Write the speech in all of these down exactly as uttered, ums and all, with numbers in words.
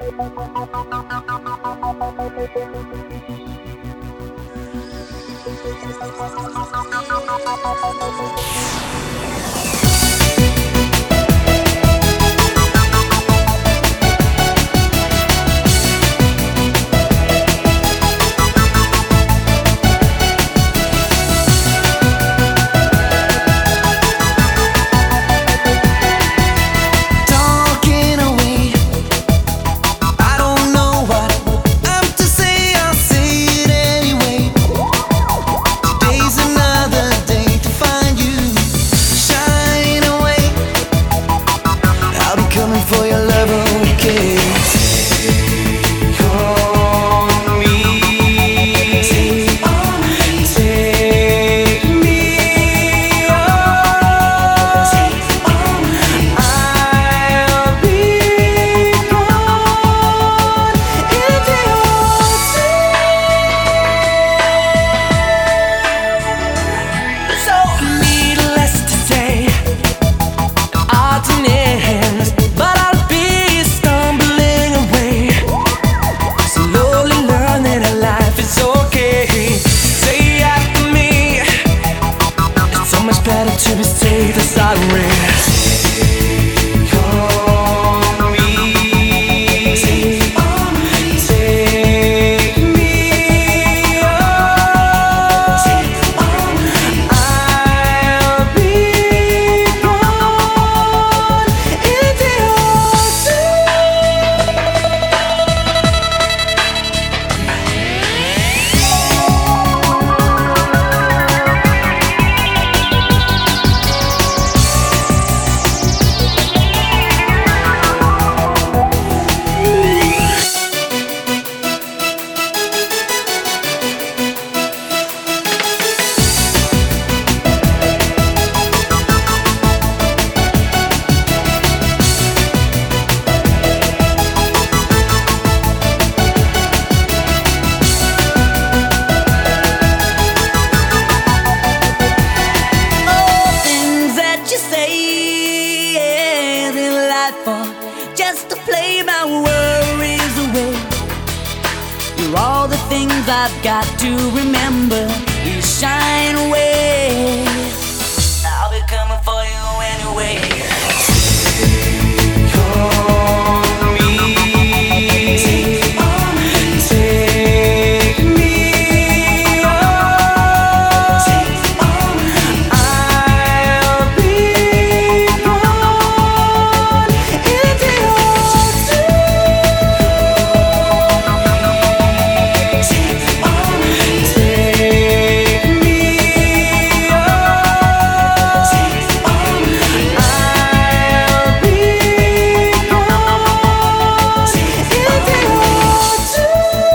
To be safe as I rest. Just to play my worries away. You're all the things I've got to remember. You shine away. I'll be coming for you anyway. Take on me. Take on me. Take me on. Take on me. I'll be gone if you want to. Take on me. Take me on. Take on me. I'll be gone if you want to.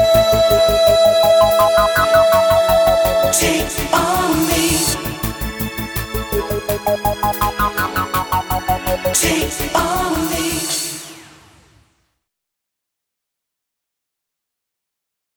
Take on me. Take on me.